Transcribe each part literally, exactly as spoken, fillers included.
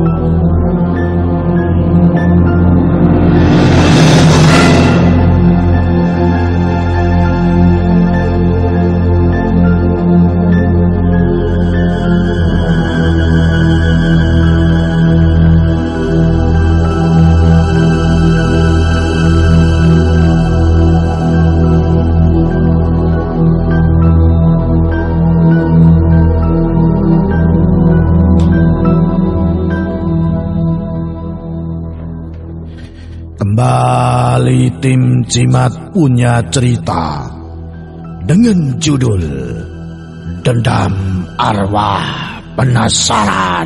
Kembali tim Jimat punya cerita dengan judul Dendam Arwah Penasaran,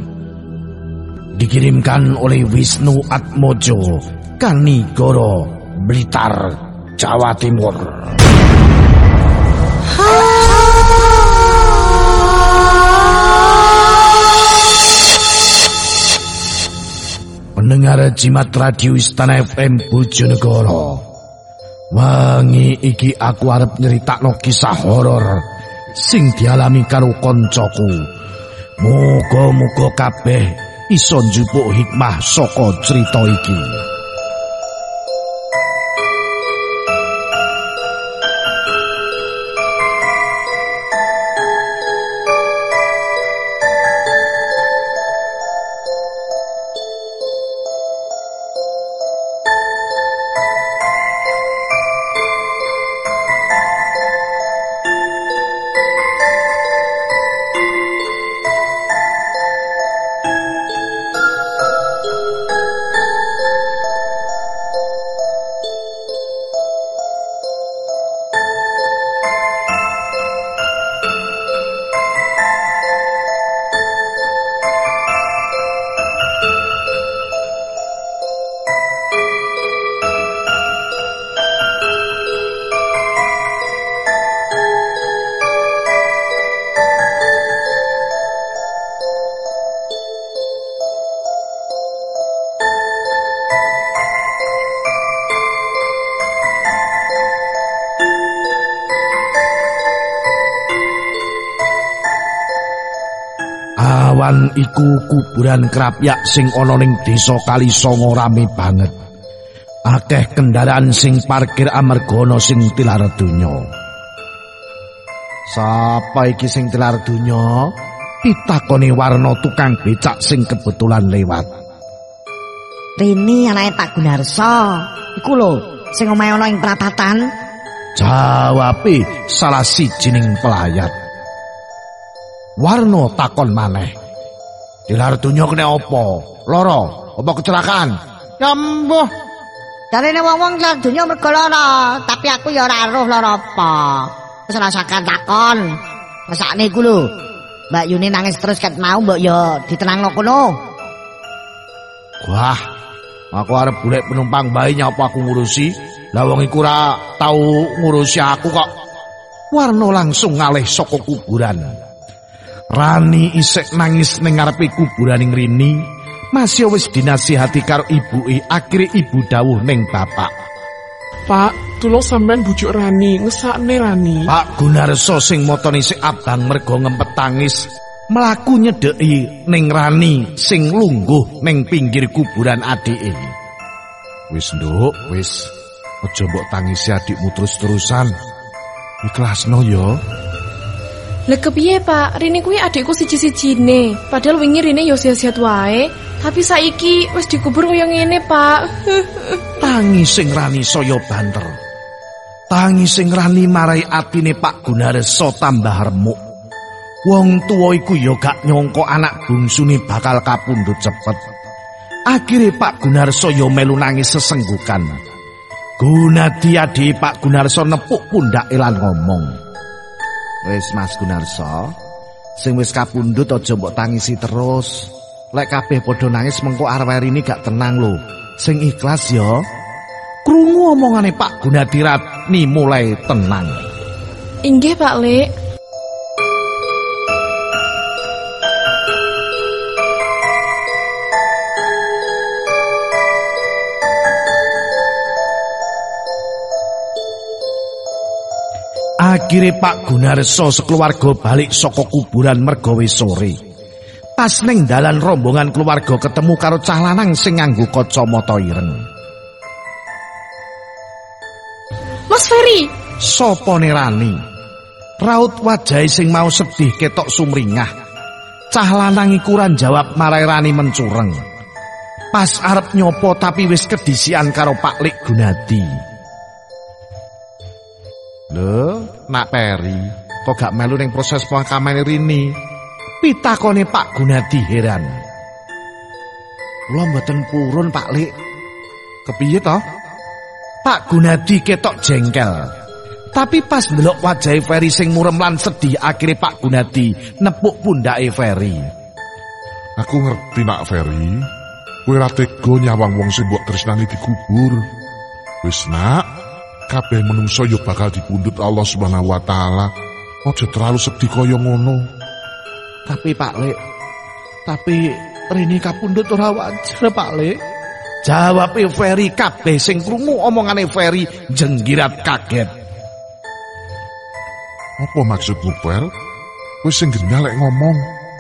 dikirimkan oleh Wisnu Atmojo, Kanigoro, Blitar, Jawa Timur. Pendengar Jimat Radio Istana F M Bojonegoro, wangi iki aku arep nyeritakno kisah horor sing dialami karo koncoku. Muga-muga kabeh iso njupuk hikmah saka cerita iki. Awan iku kuburan krapyak sing ana ning desa Kalisongo rame banget. Akeh kendaraan sing parkir amarga ana sing tilar donya. Sapa iki sing tilar donya? Pitakoni Warna tukang becak sing kebetulan lewat. Rini anake Pak Gunarso. Iku lho sing omahe ana ing prapatan. Jawabe salah sijining pelayat. Warna takon maneh. Tilar donya kena apa? Lara? Apa kecelakaan? Ya mbuh. Jarene wong-wong tilar donya mergo lara, tapi aku ya ora roh lara apa. Wis ora sakan takon. Mesakne iku lho. Mbak Yuni nangis terus ket mau mbok ya ditenangno kono. Wah, aku arep golek penumpang bae nyapa aku ngurusi. Lah wong iku ora tau ngurusi aku kok. Warna langsung ngalih saka kuburan. Rani isek nangis ning ngarepe kuburaning Rini, masih wis dinasihati karo ibuke. Akhire ibu dawuh ning bapak. Pak, tulung sampean bujuk Rani, ngesakne Rani. Pak Gunarso sing motone sik abang mergo ngempet tangis, mlaku nyedeki ning Rani sing lungguh ning pinggir kuburan adike. Wis nduk, wis aja mbok tangisi adikmu terus-terusan. Ikhlasno ya. Lah kepiye Pak, Rini kuwi adikku siji-sijine. Padahal wingi Rini yo sehat wae, tapi saiki wis dikubur kaya ngene, Pak. Tangi sing Rani saya banter. Tangi sing Rani marai atine Pak Gunarso tambah remuk. Wong tuwa iku ya gak nyangka anak bungsune bakal kapundhut cepet. Akhire Pak Gunarso ya melu nangis sesenggukan. Gunadi adi Pak Gunarso nepuk pundake lan ngomong. Wis Mas Gunarso, sing wis kapundhut aja mbok tangisi terus. Lek kabeh padha nangis mengko arep-arep ini gak tenang lho. Sing ikhlas ya. Krungu omongane Pak Gunadi Ratni mulai tenang. Inggih Pak Lek. Akhire Pak Gunarso sekeluarga balik saka kuburan merga wis sore. Pas ning dalan rombongan keluarga ketemu karo cah lanang sing nganggo kacamata ireng. Mas Ferry, sapa Rani? Raut wajahe sing mau sedih ketok sumringah. Cah lanang iku ora jawab marai Rani mencureng. Pas arep nyopo tapi wis kedisian karo Pak Lik Gunadi. Lho, Nak Peri, kok gak melu ning proses pemakaman Rini? Pitakone Pak Gunadi heran. Kula mboten purun, Pak Lik. Kepiye to? Pak Gunadi ketok jengkel. Tapi pas ndelok wajahe Ferry sing murem lan sedih, akhire Pak Gunadi nepuk pundake Ferry. Aku ngerti Nak Ferry, kowe ra tega nyawang wong sing mbok tresnani dikubur. Wis Nak, kabeh menungso yo bakal dipundhut Allah Subhanahu wa taala. Aja terlalu sedih kaya ngono. Tapi Pak Lek, tapi Rini kapundhut ora wajar Pak Lek. Jawabe Ferry, kabeh sing krungu omongane Ferry jenggirat kaget. Apa maksudmu, Pel? Kowe sing genah lek ngomong.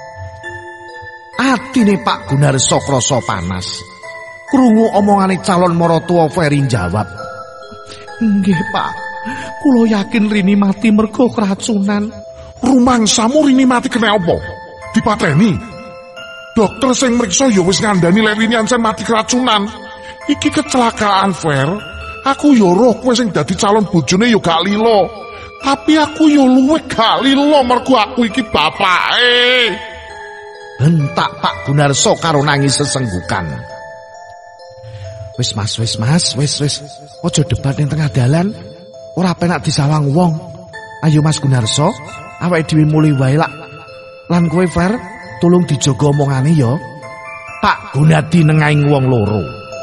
Atine Pak Gunarso krasa panas. Krungu omongane calon maratuwa Ferry jawab, "Nggih, Pak. Kula yakin Rini mati mergo keracunan." Rumangsamu Rini mati kena apa? Dipateni? Dokter sing mriksa ya wis ngandani lek Rini ancen mati keracunan. Iki kecelakaan, Fer. Aku yo roh kowe sing dadi calon bojone yo gak lilo. Tapi aku yo luwih gak lilo mergo aku iki bapake. Hentak Pak Gunarso karo nangis sesenggukan. Wis Mas, wis Mas, wis wis. Aja debat ning tengah dalan. Ora penak disawang wong. Ayo Mas Gunarso, awake dhewe mulih wae lak. Lan kowe Fer, tolong dijaga omongane ya. Pak Gunadi nengahing wong loro.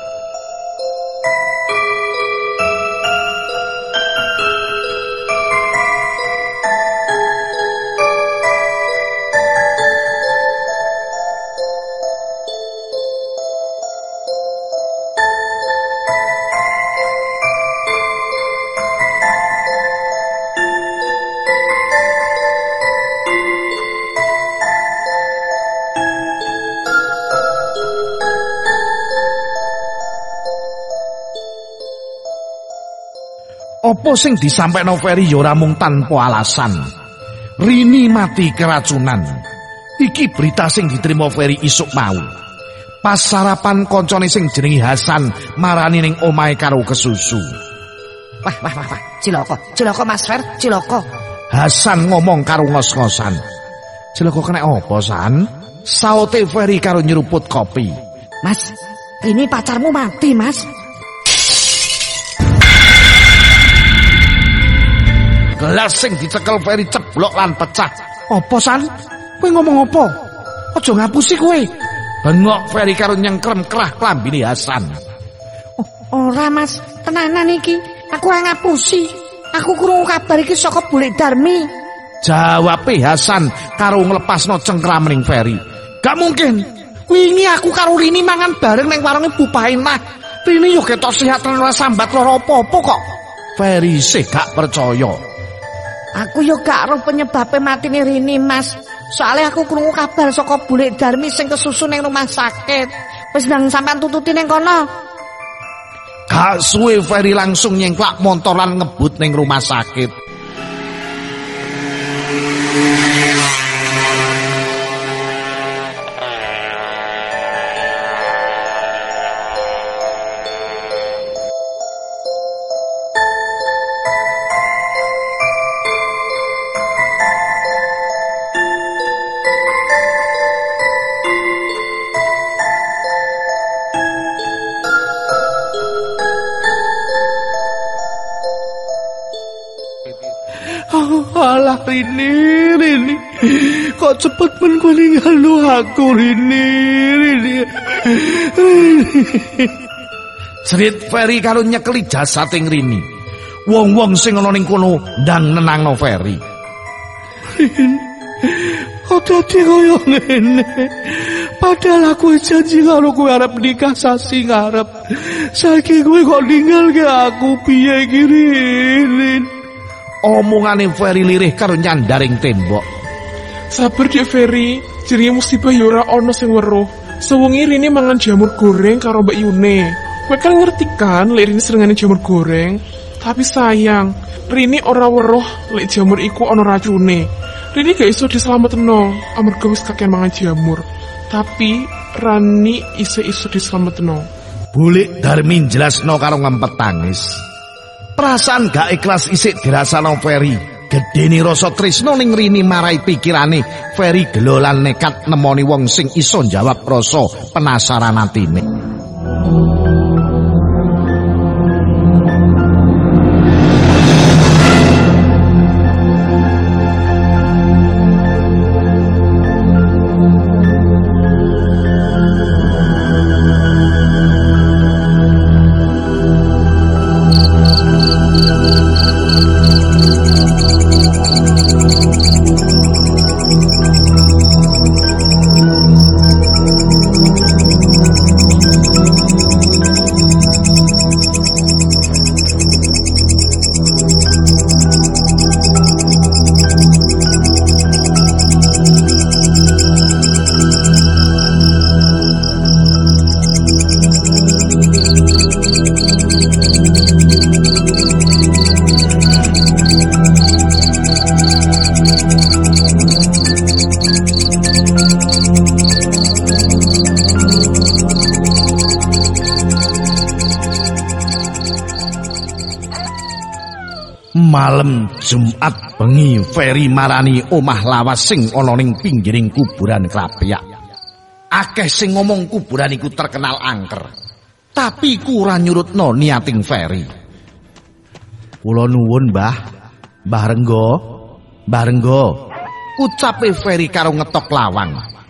Apa sing disampaikan Ferry ya ora mung tanpa alasan. Rini mati keracunan. Iki berita sing diterima Ferry isuk mau. Pas sarapan koncone sing jenenge Hasan marani ning omahe karo kesusu. Wah, wah, wah, wah. Ciloko, ciloko Mas Fer, ciloko. Hasan ngomong karo ngos-ngosan. Ciloko kena apa, San? Saute Ferry karo nyeruput kopi. Mas, ini pacarmu mati, Mas. Gelas sing dicekel Ferry ceblok lan pecah. Apa San? Kowe ngomong apa? Aja ngapusi kowe. Bengok Ferry karo nyengkrem kerah klambine Hasan. Oh, ora Mas, tenanan iki. Aku ora ngapusi. Aku krungu kabar iki saka Bulik Darmi. Jawabe Hasan karo nglepasno cengkramening Ferry. Gak mungkin. Wingi aku karo Rini mangan bareng ning warunge Bu Painah. Rini yo ketok sehat lan ora sambat lara apa-apa kok. Ferry sih gak percaya. Aku yo gak roh penyebabe matine Rini, Mas. Soale aku krungu kabar saka Bulik Darmi sing kesusu ning rumah sakit. Wis ndang sampean tututi ning kono. Gak suwe Ferry langsung nyengklak montor lan ngebut ning rumah sakit. Alah Rini, Rini, kok cepet men kowe ninggalno aku Rini, Rini. Cerit Ferry karo nyekeli jasading Rini. Wong-wong sing ana ning kono ndang nenangno Ferry. Rini, kok dadi kaya ngene? Padahal aku janji karo kowe arep nikah sasi ngarep. Saiki kowe kok ninggalke aku piye iki Rini? Omongane Ferry lirih karo nyandaring tembok. Sabar Dek Ferry, jenenge musibah ya ora ana sing weruh. Sewengi Rini mangan jamur goreng karo Mbak Yune. Kowe kan ngerti kan lek Rini senengane jamur goreng. Tapi sayang, Rini ora weruh lek jamur iku ana racune. Rini gak iso dislametno amarga wis kakean mangan jamur. Tapi Rani iso-iso dislametno. Bulik Darmin jelasno karo ngempet tangis. Perasaan gak ikhlas isik dirasano Ferry. Gedene rasa tresno ning Rini marai pikirane Ferry gelo lan nekat nemoni wong sing iso jawab rasa penasaran atine. Malam Jumat bengi Ferry marani omah lawas sing ana ning pinggiring kuburan Krapyak. Akeh sing ngomong kuburan iku terkenal angker. Tapi iku ora nyurutno niating Ferry. Kula nuwun, Mbah. Mbah Renggo. Mbah Renggo. Ucape Ferry karo ngetok lawang.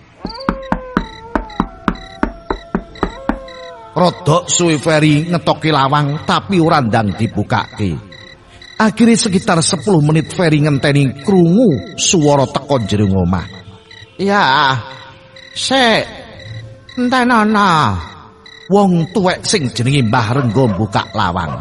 Rodok suwe Ferry ngetoki lawang tapi ora ndang dibukake. Akhirnya sekitar sepuluh menit Ferry ngenteni krungu swara teko jero omah. Ya, sik entenono. Wong tuwek sing jenenge Mbah Renggo buka lawang.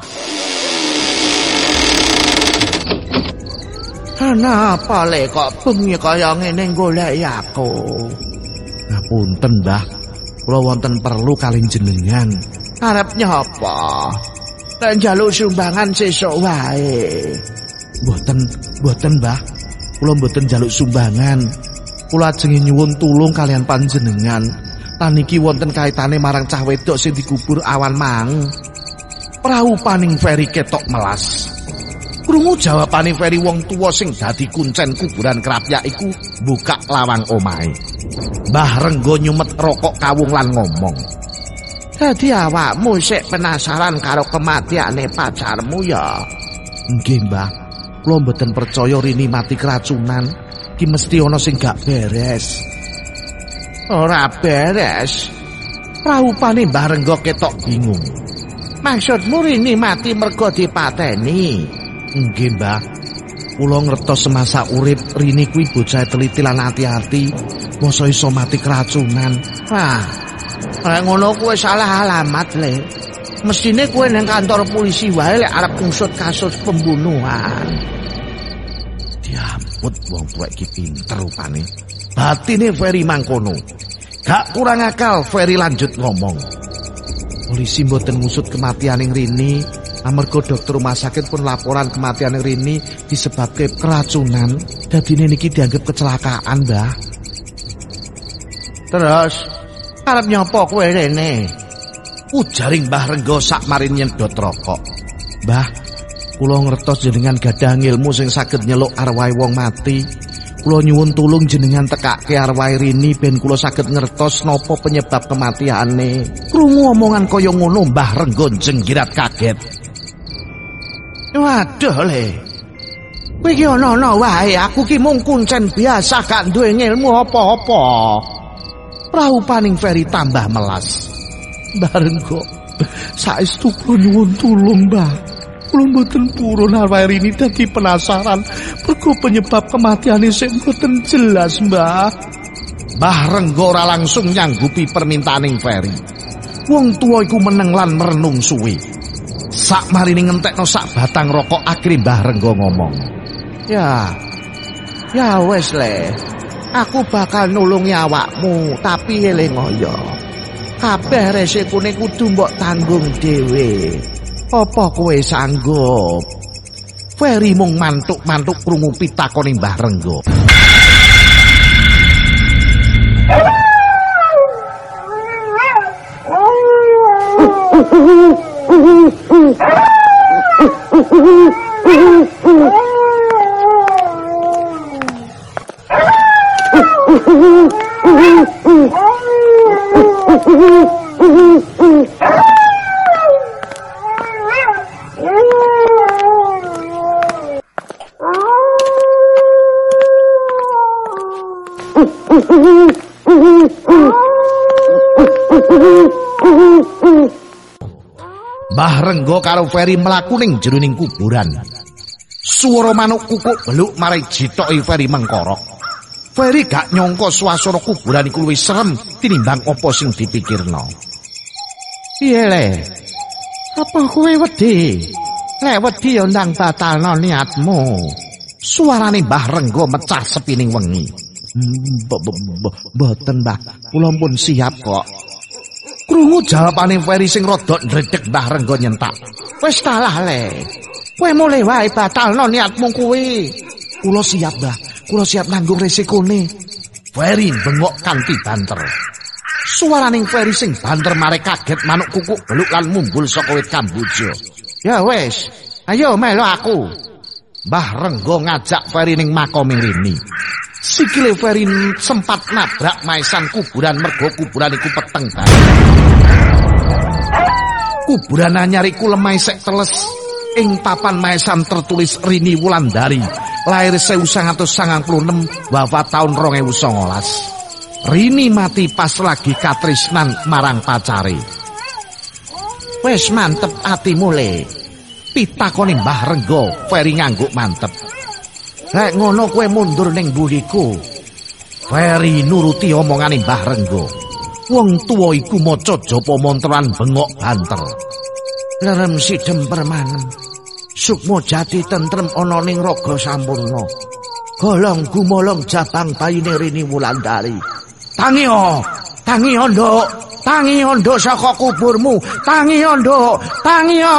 Kenapa le kok bengi kaya ngene golek aku? Ngapunten, Mbah. Kula wonten perlu kalih jenengan. Arep nyapa? Tak njaluk sumbangan sesuk wae. Mboten, mboten, Mbah. Kula mboten njaluk sumbangan. Kula ajeng nyuwun tulung kalian panjenengan. Lan iki wonten kaitane marang cah wedok sing dikubur awan mang. Praupaning Ferry ketok melas. Krungu jawabane Ferry wong tuwa sing dadi kuncen kuburan Krapyak iku buka lawang omahe. Mbah Renggo nyumet rokok kawung lan ngomong. Dadi awakmu sik penasaran karo kematiane pacarmu ya? Nggih, Mbah. Kula mboten percaya Rini mati keracunan. Ki mesti ana sing gak beres. Ora beres. Praupane Mbah Renggo ketok bingung. Maksudmu Rini mati mergo dipateni? Nggih, Mbah. Kula ngertos semasa urip Rini kuwi bocah teliti lan ati-ati, mosok iso mati keracunan. Wah. Lah ngono kuwi salah alamat le. Mestine kowe nang kantor polisi wae lek arep ngusut kasus pembunuhan. Diamput wong tuwek iki pinter rupane. Batine Ferry mangkono. Gak kurang akal Ferry lanjut ngomong. Polisi mboten ngusut kematianing Rini, amarga dokter rumah sakit pun laporan kematianing Rini disebabke keracunan. Dadine niki dianggap kecelakaan, Mbah. Terus arep nyapa kowe rene? Ujaring Mbah Renggo sak marin nyedot rokok. Mbah, kula ngertos jenengan gadah ilmu sing saged nyeluk arwahe wong mati. Kula nyuwun tulung jenengan tekake arwahe Rini ben kula saged ngertos napa penyebab kematiane. Krungu omongan kaya ngono Mbah Renggo jenggirat kaget. Waduh le. Kowe iki ana-ana wae, aku ki mung kuncen biasa gak duwe ilmu apa-apa. Praupaning Ferry tambah melas. Mbah Renggo, saestu kula nyuwun tulung, Mbah. Kula mboten purun arwahe Rini dadi penasaran mergo penyebab kematiane sing mboten jelas, Mbah. Mbah Renggo ora langsung nyanggupi permintaaning Ferry. Wong tuwa iku meneng lan merenung suwe. Sak marini ngentekno sak batang rokok akhire Mbah Renggo ngomong. Ya. Ya wes le. Aku bakal nulungi awakmu, tapi eling-oyo. Kabeh resikone kudu mbok tanggung dhewe. Apa kowe sanggup? Ferry mung mantuk-mantuk krungu pitakone Mbah Renggo. Mbah Renggo karo Ferry mlaku ning jeroning kuburan. Swara manuk kukuk beluk marai jitoki Ferry mengkorok. Ferry gak nyangka swasana kuburan iku luwih serem tinimbang apa sing dipikirno. Piye le? Apa kowe wedi? Lek wedi yo ndang batalno niatmu. Suarane Mbah Renggo mecah sepining wengi. Mboten, Mbah. Kula pun siap kok. Krungu jawabane Ferry sing rada ndredeg, Mbah Renggo nyentak. Wis kalah le. Kowe mulai wae batalno niatmu kuwi. Kula siap, Mbah. Kula siap nanggung resikone. Ferry bengok kanthi banter. Suaraning Ferry sing banter mare kaget manuk kukuk beluk lan mumbul saka wit kamboja. Ya wis, ayo melu aku. Mbah Renggo ngajak Ferry ning makome Rini. Sikile Ferry sempat nabrak maesan kuburan mergo kuburan iku peteng banget. Kuburan anyar iku lemah sek teles. Ing papan maesan tertulis Rini Wulandari, lahir seribu sembilan ratus sembilan puluh enam, wafat tahun dua ribu sembilan belas. Rini mati pas lagi katresnan marang pacare. Wes mantep atimu le. Pitakone Mbah Renggo, Ferry ngangguk mantep. Lek ngono kowe mundur ning mburiku. Ferry nuruti omongane Mbah Renggo. Wong tuwa iku maca japa montran bengok banter. Lerem sidhem permanem. Sukmo jati tentrem ana ning raga sampurna. Golong gumolong jabang bayine Rini Wulandari. Tangi o, tangi o nduk, tangi o nduk saka kuburmu, tangi o nduk, tangi o.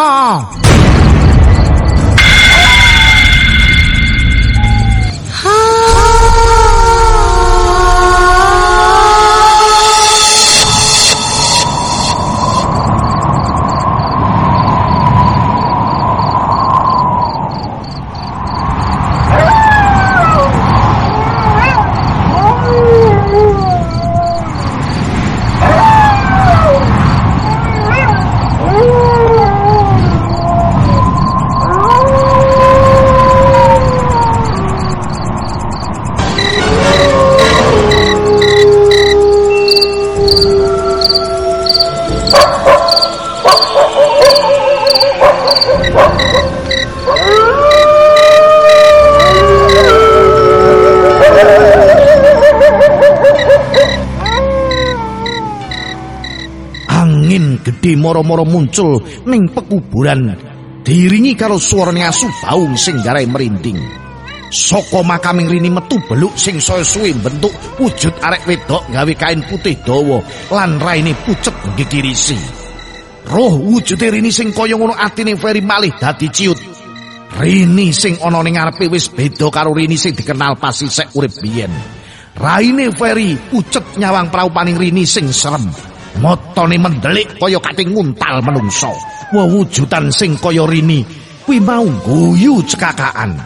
Gede moro-moro muncul ning pekuburan diiringi karo suarane asu baung sing garai merinding. Saka makaming Rini metu beluk sing saya suwe bentuk wujud arek wedok gawe kain putih dawa lan raine pucet ngikirisi. Roh wujude Rini sing kaya ngono atine Ferry malih dadi ciut. Rini sing ana ning ngarepe wis beda karo Rini sing dikenal pas isih urip biyen. Raine Ferry pucet nyawang praupaning Rini sing serem. Motone mendelik kaya kating nguntal menungso. Wewujudan sing kaya Rini kuwi mau guyu cekakaan.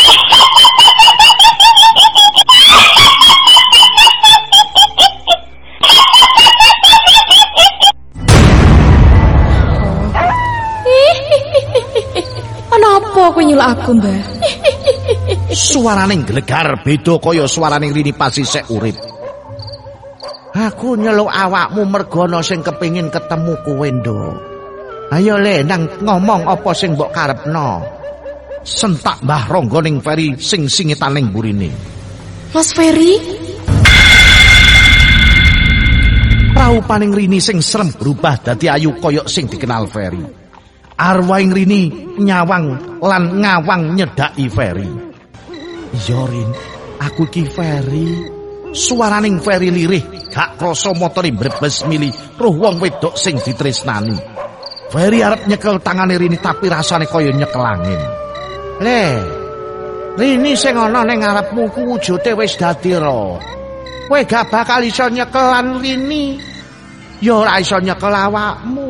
Kenapa kowe nyuluk aku, Mbah? Suarane glegar beda kaya suarane Rini pas isih urip. Aku nyeluk awakmu mergo ana sing kepengin ketemu kowe, Nduk. Ayo le nang ngomong apa sing mbok karepno. Sentak Mbah Renggo ning Ferry sing singitan ning burine. Mas Ferry? Praupaning Rini sing serem berubah dadi ayu kaya sing dikenal Ferry. Arwahing Rini nyawang lan ngawang nyedaki Ferry. Iya Rin, aku ki Ferry. suaraning Ferry lirih, gak krasa motore mbrebes mili roh wong wedok sing ditresnani. Ferry arep nyekel tangane Rini tapi rasane kaya nyekel angin. Le, Rini sing ana ning ngarepmu ku wujude wis dadi ro. Kowe gak bakal iso nyekelan Rini. Ya ora iso nyekel awakmu.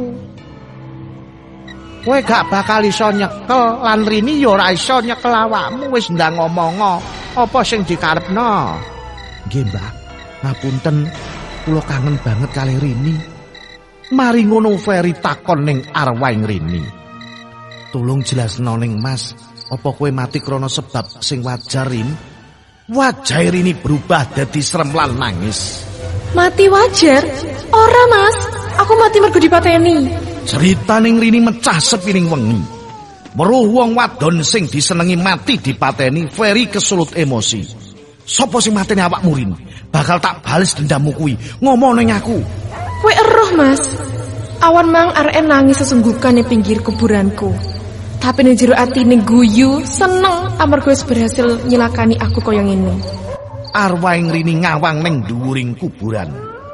Kowe gak bakal iso nyekel lan Rini ya ora iso nyekel awakmu. Wis ndang ngomong apa sing dikarepno. Nggih, Mbah. Ngapunten, kula kangen banget kali Rini. Mari ngono Ferry takon ning arwahing Rini. Tulung jelasno ning Mas, apa kowe mati krana sebab sing wajar, Rin? Wajah Rini berubah dadi serem lan nangis. Mati wajar? Ora, Mas. Aku mati mergo dipateni. Ceritaning Rini mecah sepiring wengi. Weruh wong wadon sing disenengi mati dipateni, Ferry kesulut emosi. Sopo sing mateni awakmu, Rin? Bakal tak bales dendammu kuwi. Ngomong ning aku. Kowe eroh, Mas. Awan mang arek nangis sesungguhkan ning pinggir kuburanku. Tapi ning jero atine guyu, seneng amarga wis berhasil nyilakani aku kaya ngene. Arwahing Rini ngawang ning dhuwuring kuburan.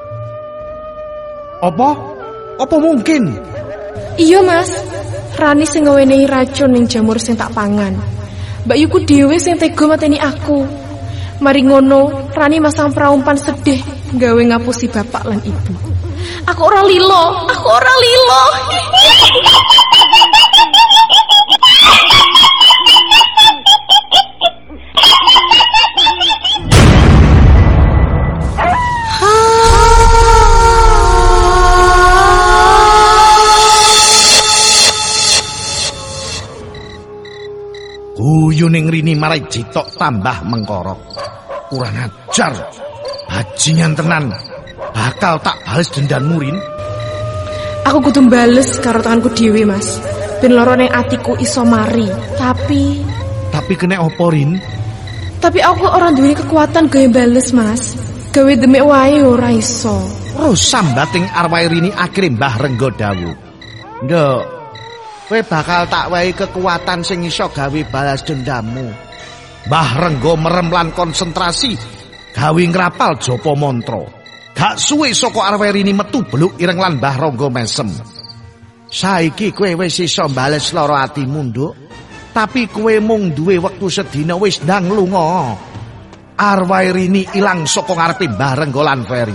Apa? Apa mungkin? Iya, Mas. Rani sing ngewenehi racun ning jamur sing tak pangan. Mbak Yuku dhewe sing tega mateni aku. Mari ngono, Rani masang praumpan sedih gawe ngapusi bapak lan ibu. Aku ora lilo, aku ora lilo. Guyuning Rini marai jitok tambah mengkorok. Kurang ajar, bajingan tenan. Bakal tak bales dendammu, Rin. Aku kudu bales karo tanganku dhewe, Mas. Ben loro ning atiku iso mari. Tapi Tapi kena opo, Rin? Tapi aku ora duwe kekuatan gawe bales, Mas. Gawe demek wae ora iso. Terus sambating arwah Rini akhire Mbah Renggo dawuh. Nduk, kowe bakal tak wae kekuatan sing iso gawe balas dendammu. Mbah Renggo merem lan konsentrasi gawe ngrapal japa mantra. Gak suwe saka arwah Rini metu beluk ireng lan Mbah Renggo mesem. Saiki kowe wis iso bales lara atimu, Nduk. Tapi kowe mung duwe wektu sedina wis ndang lunga. Arwah Rini ilang saka ngarepe Mbah Renggo lan Ferry.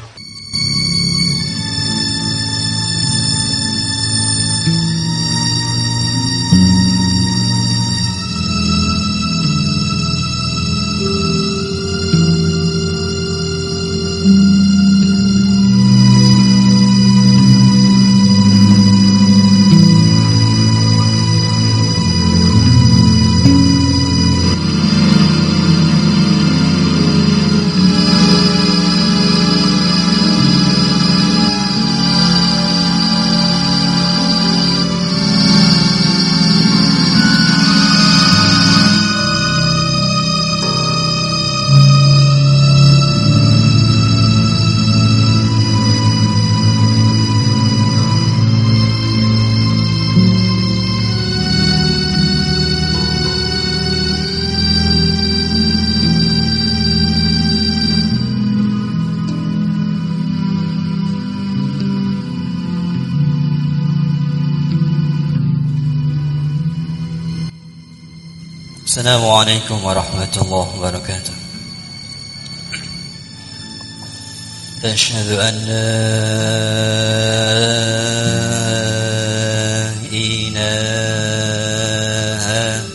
Assalamualaikum warahmatullahi wabarakatuh. Asyhadu an la ilaha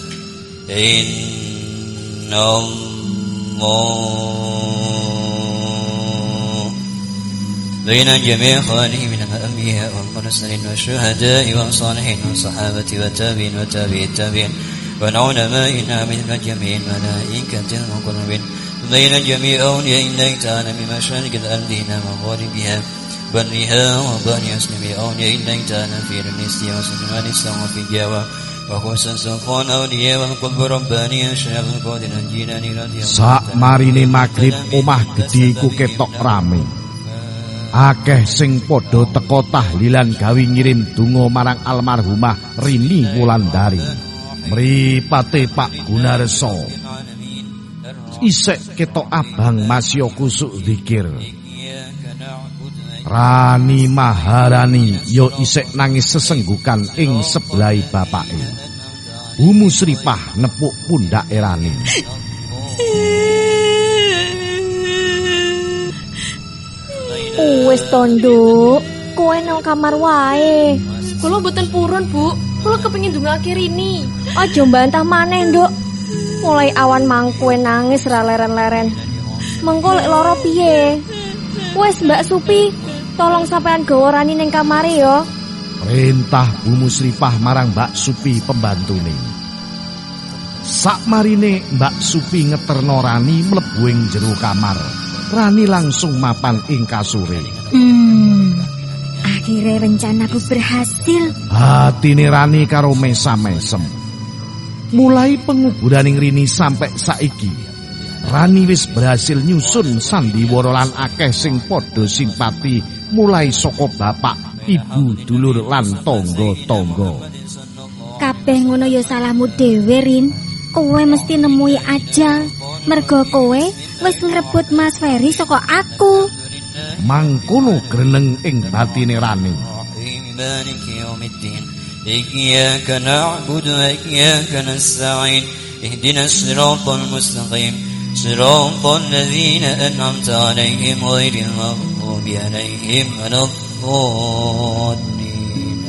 illallah baina jami' khalihi min al-anbiya wal mursalin wa syuhada'i wa salihin wa sahabati wa tabi'in wa tabi'it tabi'in والعلماء من جميع الملائكة المقربين بين جميع أولياء الله تعالى من مشارق الأرض إلى مغاربها برها وبر يسلم أولياء الله تعالى في رمسيا وسلمان السماء في جوا وخصوصا سلطان أولياء والقلب رباني الشيخ القادر الجيلاني رضي الله sak marine magrib omah gedhe iku ketok rame. Akeh sing padha teka tahlilan gawe ngirim donga marang almarhumah Rini Wulandari. Mripate Pak Gunarso. isek ketok abang masya kusuk zikir. Rani Maharani yo isek nangis sesenggukan ing sebelahi bapake. Bu Musrifah nepuk pundake Rani. Wis tondo, kowe nang kamar wae. Kula mboten purun, Bu. Kula kepengin ndongake Rini. Aja mbantah maneh, Nduk. Mulai awan mangkowe nangis ra leren-leren. Mengko lek lara piye? Wis Mbak Supi, tolong sampean gawa Rani ning kamare ya. Perintah Bu Musrifah marang Mbak Supi pembantune. Sakmarine Mbak Supi ngeterno Rani mlebu ing jero kamar. Rani langsung mapan ing kasure. Hmm, akhirnya rencanaku berhasil. Hatine Rani karo mesam-mesem. Mulai penguburaning Rini sampai saiki, Rani wis berhasil nyusun sandiwara lan akeh sing padha simpati mulai saka bapak, ibu, dulur lan tangga-tangga. Kabeh ngono ya salahmu dhewe, Rin. Kowe mesti nemui ajal. Mergo kowe wis ngrebut Mas Ferry saka aku. Mangkono greneng ing batine Rani. إياك نعبد وإياك نستعين اهدنا الصراط المستقيم صراط الذين أنعمت عليهم غير المغضوب عليهم ولا الضالين.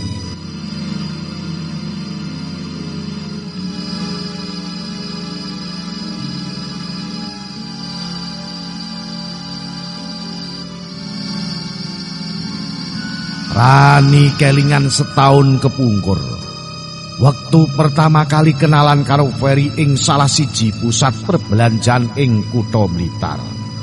Rani kelingan setahun kepungkur. Waktu pertama kali kenalan karo Ferry ing salah siji pusat perbelanjaan ing Kutha Blitar.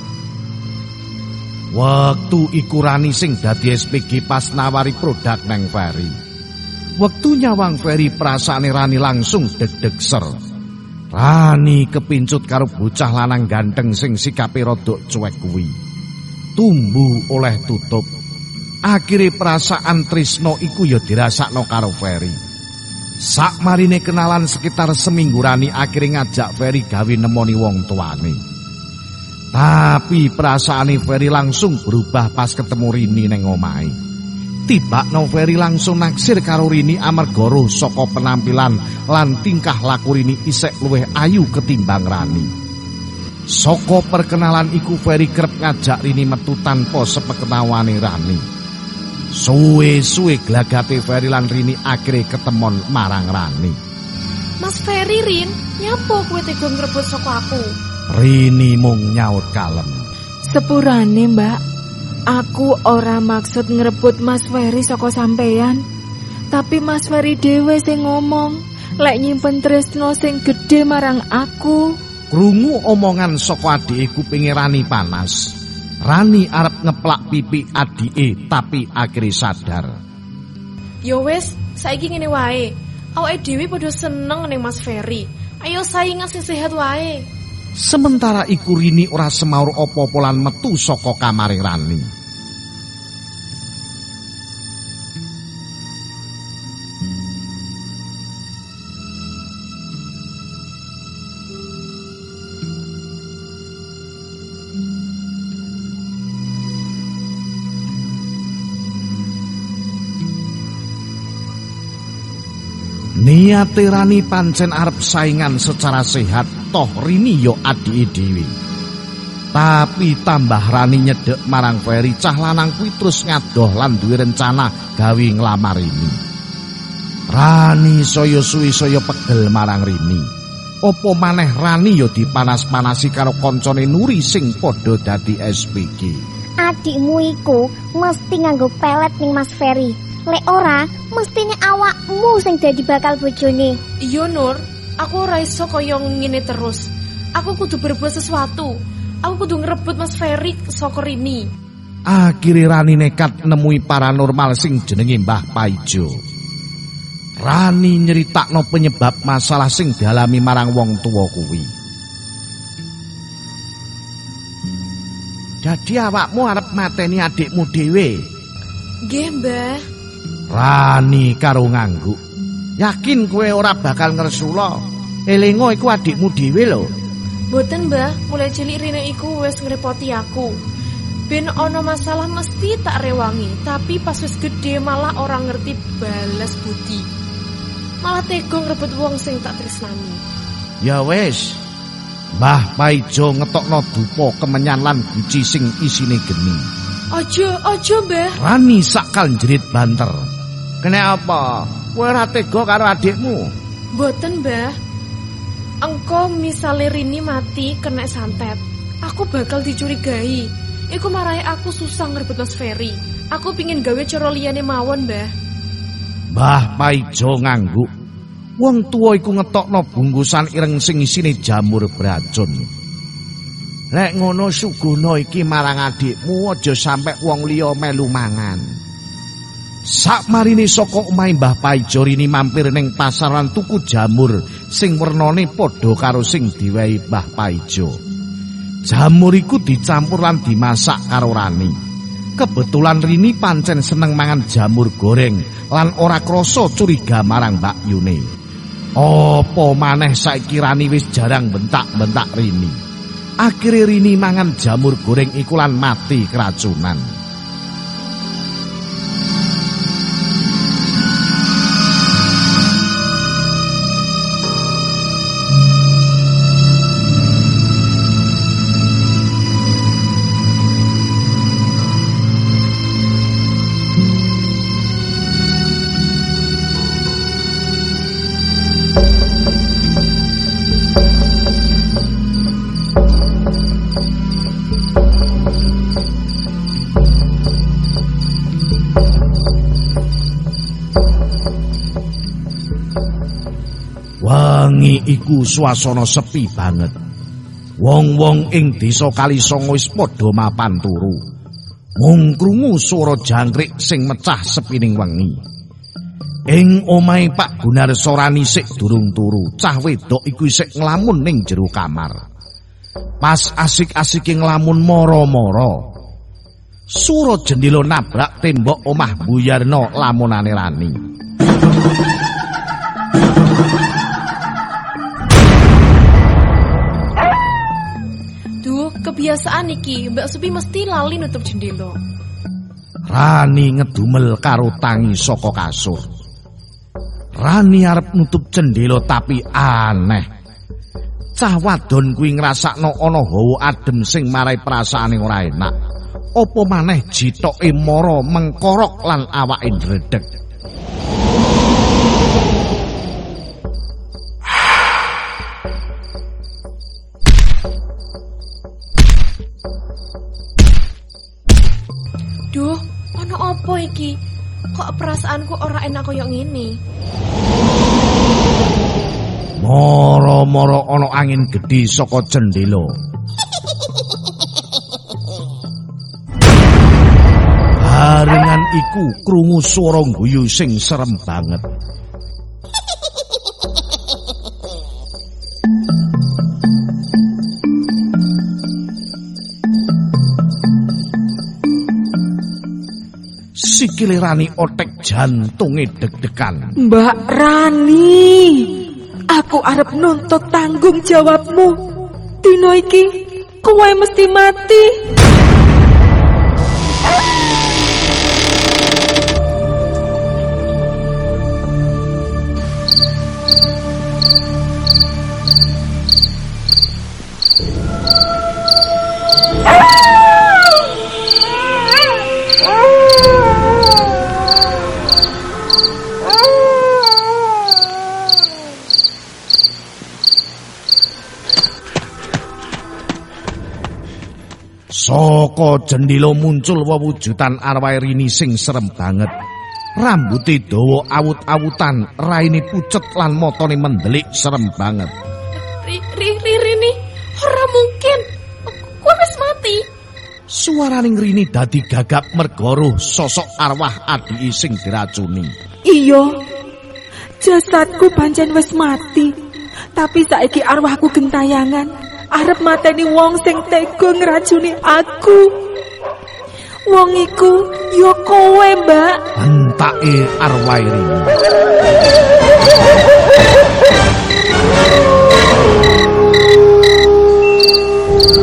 Waktu iku Rani sing dadi S P G pas nawari produk neng Ferry. Waktu nyawang Ferry perasaane Rani langsung deg-deg ser. Rani kepincut karo bocah lanang ganteng sing sikape rodok cuek kuwi. Tumbuh oleh tutup. Akhire perasaan tresno iku ya dirasakno karo Ferry. Sakmarine kenalan sekitar seminggu Rani akhire ngajak Ferry gawe nemoni wong tuane. Tapi perasaane Ferry langsung berubah pas ketemu Rini ning omahe. Tibakno Ferry langsung naksir karo Rini amarga roh saka penampilan lan tingkah laku Rini isek luwih ayu ketimbang Rani. Saka perkenalan iku Ferry kerep ngajak Rini metu tanpa sepeketahuane Rani. Suwe-suwe glagate Ferry lan Rini akhire ketemon marang Rani. Mas Ferry, Rin, nyapa kowe tega ngrebut saka aku? Rini mung nyaut kalem. Sepurane, Mbak. Aku ora maksud ngrebut Mas Ferry saka sampeyan. Tapi Mas Ferry dhewe sing ngomong, lek nyimpen tresno sing gedhe marang aku. Krungu omongan saka adike kupinge Rani panas. Rani arep ngeplak pipi adike tapi akhire sadar. Ya wis, saiki ngene wae. Awake dhewe padha seneng ning Mas Ferry. Ayo saingan sing sehat wae. Sementara iku Rini ora semaur apa-apa lan metu saka kamare Rani. Niate Rani pancen arep saingan secara sehat, toh Rini yo adike dhewe. Tapi tambah Rani nyedek marang Ferry, cah lanang kuwi terus ngadoh lan duwe rencana gawe nglamar Rini. Rani saya suwi saya pegel marang Rini. Apa maneh Rani yo dipanas-panasi karo koncone Nuri sing padha dadi S P G. Adikmu iku mesti nganggo pelet ning Mas Ferry. Lek ora, mestinya awakmu sing dadi bakal bojone. Iya Nur, aku ora iso kaya ngene terus. Aku kudu berbuat sesuatu. Aku kudu ngrebut Mas Ferry saka Rini. Akhire Rani nekat nemui paranormal sing jenenge Mbah Paijo. Rani nyeritakno penyebab masalah sing dialami marang wong tuwa kuwi. Dadi awakmu arep mateni adikmu dhewe? Nggih, Mbah. Rani karo ngangguk. Yakin kowe ora bakal ngresula? Elingo iku adikmu dhewe lho. Boten, Mbah, mulai cilik Rine iku wis ngrepoti aku. Ben ana masalah mesti tak rewangi, tapi pas wis gede malah orang ngerti balas budi. Malah tega ngrebut wong sing tak tresnani. Ya wis. Mbah Paijo ngetokno dupa kemenyan lan guci sing isine geni. Aja, aja, Mbah. Rani sakal jerit banter. Kena apa? Kowe ora tega karo adikmu? Boten, Mbah. Engko misale Rini mati kena santet, aku bakal dicurigai. Iku marahi aku susah ngerebut Mas Ferry. Aku pingin gawe cara liyane mawon, Mbah. Mbah Paijo ngangguk. Wong tuwa iku ngetokno bungkusan ireng sing isine jamur beracun. Lek ngono suguna iki marang adikmu aja sampe wong liya melu mangan. Sakmarine saka omahe Mbah Paijo Rini mampir ning pasaran tuku jamur sing wernane padha karo sing diwehi Mbah Paijo. Jamur iku dicampur lan dimasak karo Rani. Kebetulan Rini pancen seneng mangan jamur goreng lan ora krasa curiga marang Mbak Yune. Apa maneh saiki Rani wis jarang bentak-bentak Rini. Akhire Rini mangan jamur goreng iku lan mati keracunan. Wengi iku swasana sepi banget. Wong-wong ing desa Kalisanga wis padha mapan turu. Mung krungu swara jangkrik sing mecah sepining wengi. Ing omahe Pak Gunarso Rani sik durung turu, cah wedok iku isih nglamun ning jero kamar. Pas asik-asike nglamun mara-mara, swara jendela nabrak tembok omah buyarna lamunane Rani. Kebiasaan iki, Mbak Supi mesti lali nutup jendela. Rani ngedumel karo tangi saka kasur. Rani arep nutup jendela tapi aneh. Cah wadon kuwi ngrasakno ana hawa adem sing marai perasaane ora enak. Apa maneh jitoke mara mengkorok lan awake ndredeg. Duh, ana apa iki? Kok perasaanku ora enak koyo ngene? Moro-moro ana angin gedhe saka jendela. Barengan iku krungu swara guyu sing serem banget. Sikile Rani otek jantunge deg-degan. Mbak Rani, aku arep nuntut tanggung jawabmu. Dino iki kowe mesti mati. Saka jendela muncul wewujudan arwahe Rini sing serem banget. Rambuté dawa awut-awutan, raine pucet lan matane mendelik serem banget. Ri ri ri Rini, ora mungkin. Kowe wis mati. Suaraning Rini dadi gagap merga roh sosok arwah adike sing diracuni. Iya. Jasadku pancen wis mati. Tapi saiki arwahku gentayangan. Arep mateni wong sing tega ngracuni aku. Wong iku ya kowe, Mbak. Entake arwah Rini.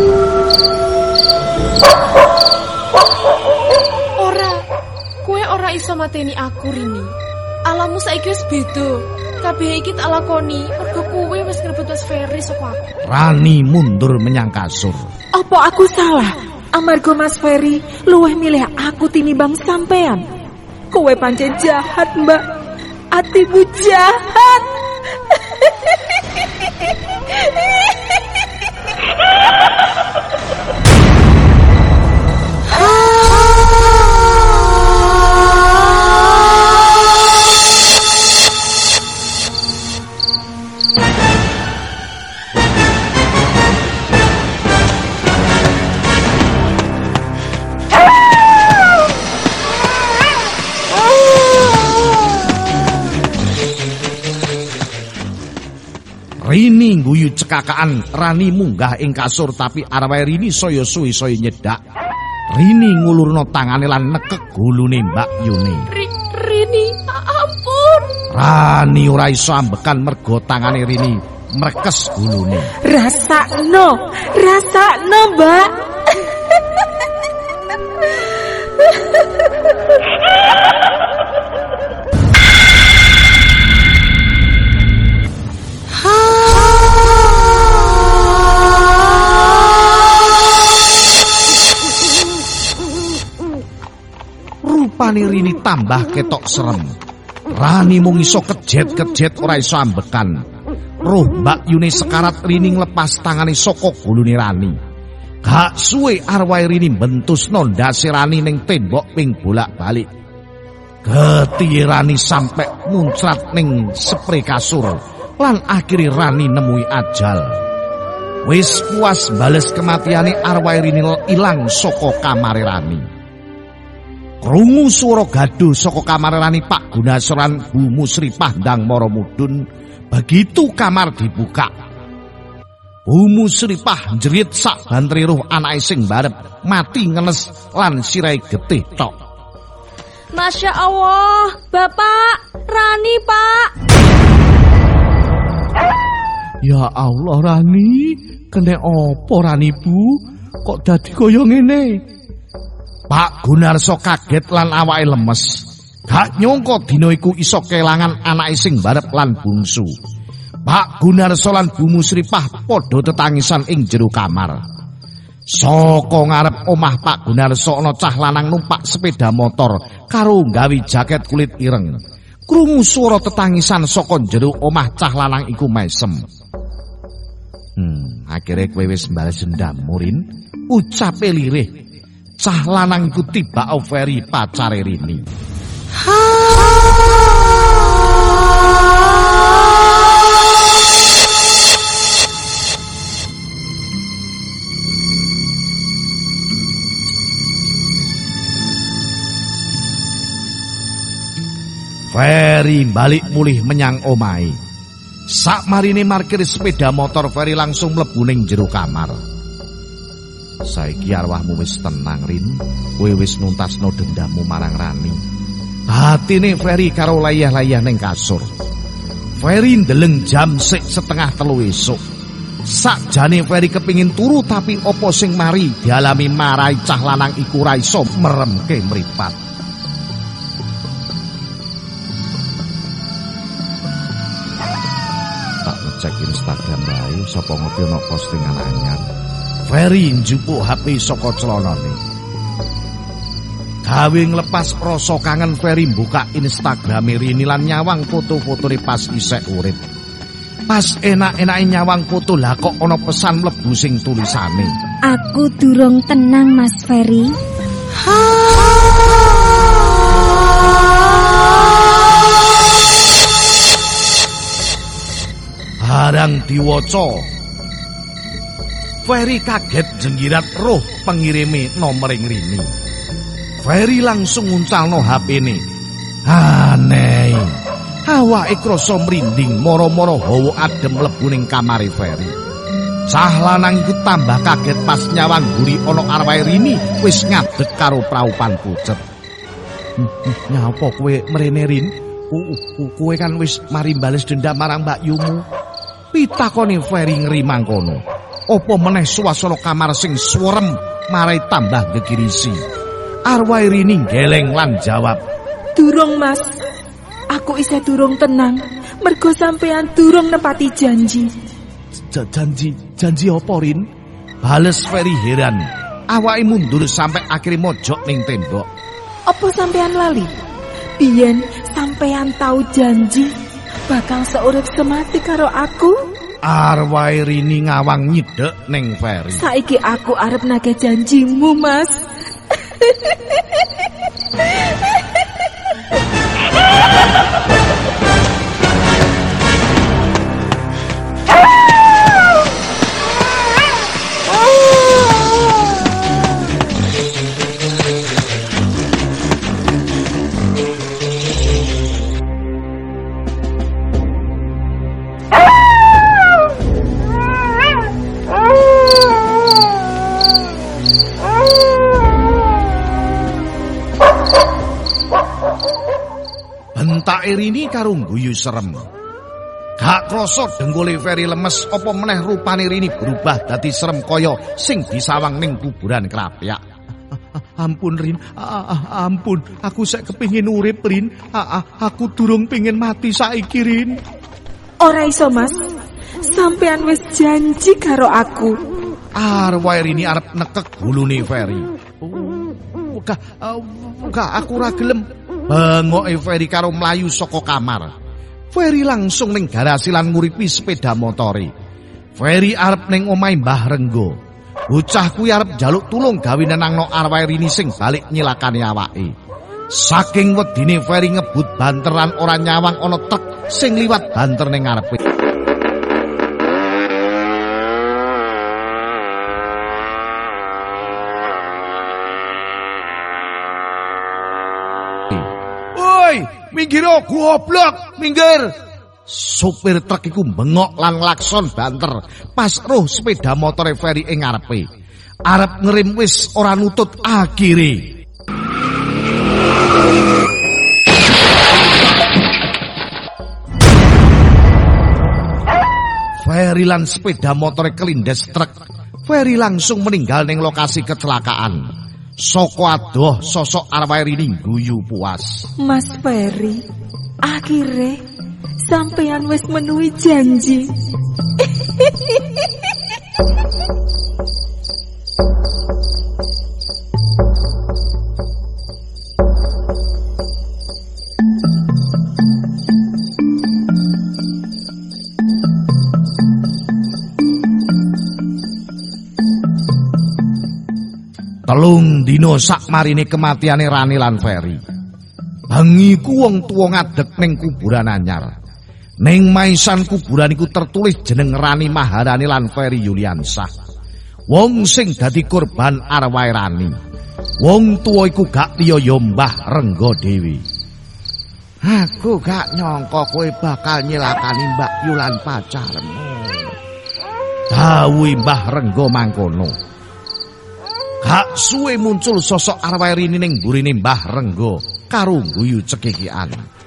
Ora, kowe ora iso mateni aku Rini. Alammu saiki wis beda. Kabeh iki tak lakoni mergo kowe wis ngrebut Mas Ferry saka aku. Rani mundur menyang kasur. Apa aku salah? Amarga Mas Ferry luwih milih aku tinimbang sampean. Kowe pancen jahat, Mbak. Atimu jahat. Rini guyu cekakaan. Rani munggah ing kasur tapi arwahe Rini saya suwi-suwi nyedak. Rini ngulurno tangane lan nekek gulune Mbak Yune. Rini, ampun. Rani ora iso ambekan mergo tangane Rini mrekes gulune. Rasakno, rasakno, Mbak. Rupane Rini tambah ketok serem. Rani mung iso kejet-kejet ora iso ambekan. Roh Mbak Yune sekarat Rini nglepas tangane saka gulune Rani. Gak suwe arwahe Rini bentusno ndase Rani ning tembok ping bolak-balik. Getihe Rani sampe muncrat ning spray kasur lan akhire Rani nemui ajal. Wis puas bales kematiane arwahe Rini ilang saka kamare Rani. Krungu swara gaduh saka kamar Rani Pak Gunasoran Bu Musripah ndang mara mudhun. Begitu kamar dibuka, Bu Musripah njerit sak bantri roh anake sing barep mati ngenes lan sirahe getih tok. Masya Allah, Bapak, Rani, Pak. Ya Allah Rani, kene apa Rani Bu? Kok dadi kaya ngene? Pak Gunarso kaget lan awake lemes. Gak nyangka dina iku iso kelangan anake sing barep lan bungsu. Pak Gunarso lan Bu Musripah padha tetangisan ing jero kamar. Saka ngarep omah Pak Gunarso ana cah lanang numpak sepeda motor karo nggawi jaket kulit ireng. Krungu swara tetangisan saka jero omah cah lanang iku mesem. Hmm, akhire kowe wis mbales dendam, Murin. Ucape lirih. Cah lanang iku tiba Ferry pacare Rini. Ferry balik mulih menyang omahe. Sak marine parkir sepeda motor Ferry langsung mlebu ning jero kamar. Saiki arwahmu wis tenang Rin, kowe wis nuntasno dendammu marang Rani. Hatine Ferry karo layah-layah ning kasur. Ferry ndeleng jam sik setengah telu esuk. Sakjane Ferry kepingin turu tapi opo sing mari dialami marai cah lanang iku ra iso meremke mripat. Tak ngecek Instagram bae sapa ngerti ono postingan anyar. Ferry njupuk H P saka celanane. Gawe nglepas rasa kangen Ferry buka Instagram Rini lan nyawang foto-fotone pas isek urip. Pas enak-enake nyawang foto lah kok ana pesan mlebu sing tulisane. Aku durung tenang Mas Ferry. Harang diwaca. Ferry kaget jenggirat roh pengirime nomering Rini. Ferry langsung nguncalno H P-ne. Aneh. Awake krasa mrinding mara-mara hawa adem mlebu ning kamare Ferry. Cah lanang iku tambah kaget pas nyawang guri ana arwahe Rini wis ngadeg karo praupan pucet. Nyapa kowe mrene Rin? Kowe kan wis mari bales dendam marang Mbak Yumu. Pitakone Ferry ngeri mangkono. apa meneh suasana kamar sing suwerem marai tambah gegirisi. Arwah Rini geleng lan jawab, "Durung, Mas. Aku isih durung tenang, mergo sampean durung nepati janji." Janji, janji apa, Rin? Bales Ferry heran. Awake mundur sampai akhirnya mojok ning tembok. Apa sampean lali? Biyen sampean tahu janji bakal seurip semati karo aku? Arwah Rini ngawang nyidek ning Ferry. Saiki aku arep nagih janjimu, Mas. Bentake Rini karo guyu serem. Gak krasa dengkule Ferry lemes apa meneh rupane Rini berubah dadi serem kaya sing disawang ning kuburan krapyak. Ampun Rin, ampun, aku sek kepingin urip Rin. Aku durung pengin mati saiki Rin. Ora iso Mas, sampean wis janji karo aku. Arwah Rini arep nekek gulune Ferry. Muga, muga aku ora gelem. Bangoke Ferry karo mlayu saka kamar. Ferry langsung ning garasi lan nguripi sepeda motore. Ferry arep ning omahe Mbah Renggo. Bocah kuwi arep njaluk tulung gawe nenangno arwah Rini sing balik nyilakane awake. Saking wedine Ferry ngebut banteran ora nyawang ana truk sing liwat banter ning ngarepe. Minggir goblok, minggir. Supir truk iku bengok lan klakson banter pas roh sepeda motore Ferry ing ngarepe. Arep ngerim wis ora nutut akhire. Ferry lan sepeda motore kelindes truk. Ferry langsung meninggal ning lokasi kecelakaan. Soko adoh sosok arwah Rini guyu puas. Mas Ferry, akhirnya sampean wis menuhi janji. Telung dino sak marine kematiane Rani lan Ferry. Bengi ku wong tuwa ngadeg ning kuburan anyar. Ning maisan kuburan iku tertulis jeneng Rani Maharani lan Ferry Yuliansah. Wong sing dadi korban arwah Rani. Wong tuwa iku gak liya ya Mbah Renggo dhewe. Aku gak nyangka kowe bakal nyilakani Mbak Yu lan pacarmu. Dawuh Mbah Renggo mangkono. Gak suwe muncul sosok arwah Rini ning burine Mbah Renggo karo guyu cekikian.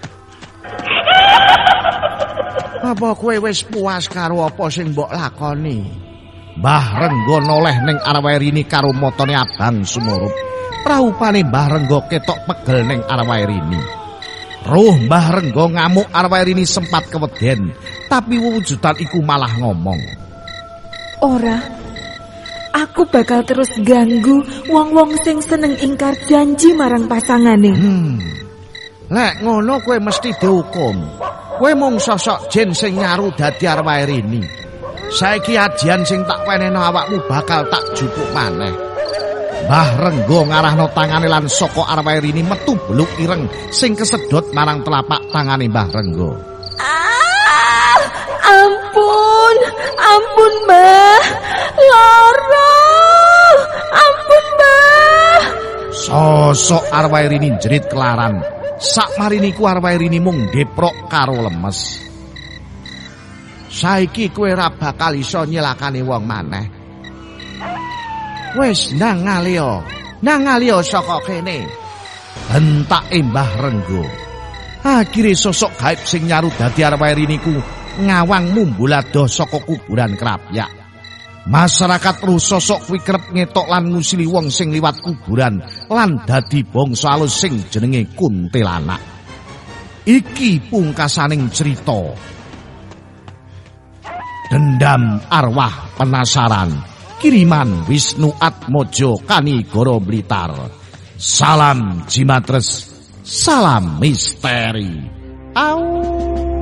Apa kowe wis puas karo apa sing mbok lakoni? Mbah Renggo noleh ning arwah Rini karo motone abang sumurup. Praupane Mbah Renggo ketok pegel ning arwah Rini. Roh Mbah Renggo ngamuk arwah Rini sempat keweden, tapi wujudan iku malah ngomong. Ora. Aku bakal terus ganggu wong-wong sing seneng ingkar janji marang pasangane. Hmm. Lek ngono kowe mesti dihukum. Kowe mung sosok jin sing nyaru dadi arwah Rini. Saiki ajian sing tak wenehno awakmu bakal tak jupuk maneh. Mbah Renggo ngarahno tangane lan saka arwah Rini metu beluk ireng sing kesedot marang telapak tangane Mbah Renggo. Ah, ampun, ampun Mbah. Lara, ampun Mbah. Sosok arwah Rini jerit kelaran. Sak marini ku arwah Rini mung deprok karo lemes. Saiki kowe ora bakal iso nyilakani wong maneh. Wis nang ngalio, nang ngalio saka kene. Hentake Mbah Renggo. Akhire sosok gaib sing nyaru dadi arwah Rini ku ngawang mumbulado saka kuburan krapyak. Masyarakat ruh sosok kuwi kerep ngetok lan ngusili wong sing liwat kuburan lan dadi bangsa alus sing jenenge kuntilanak. Iki pungkasaning cerita Dendam Arwah Penasaran, kiriman Wisnu Atmojo Kanigoro Blitar. Salam Jimatres, salam misteri. Au.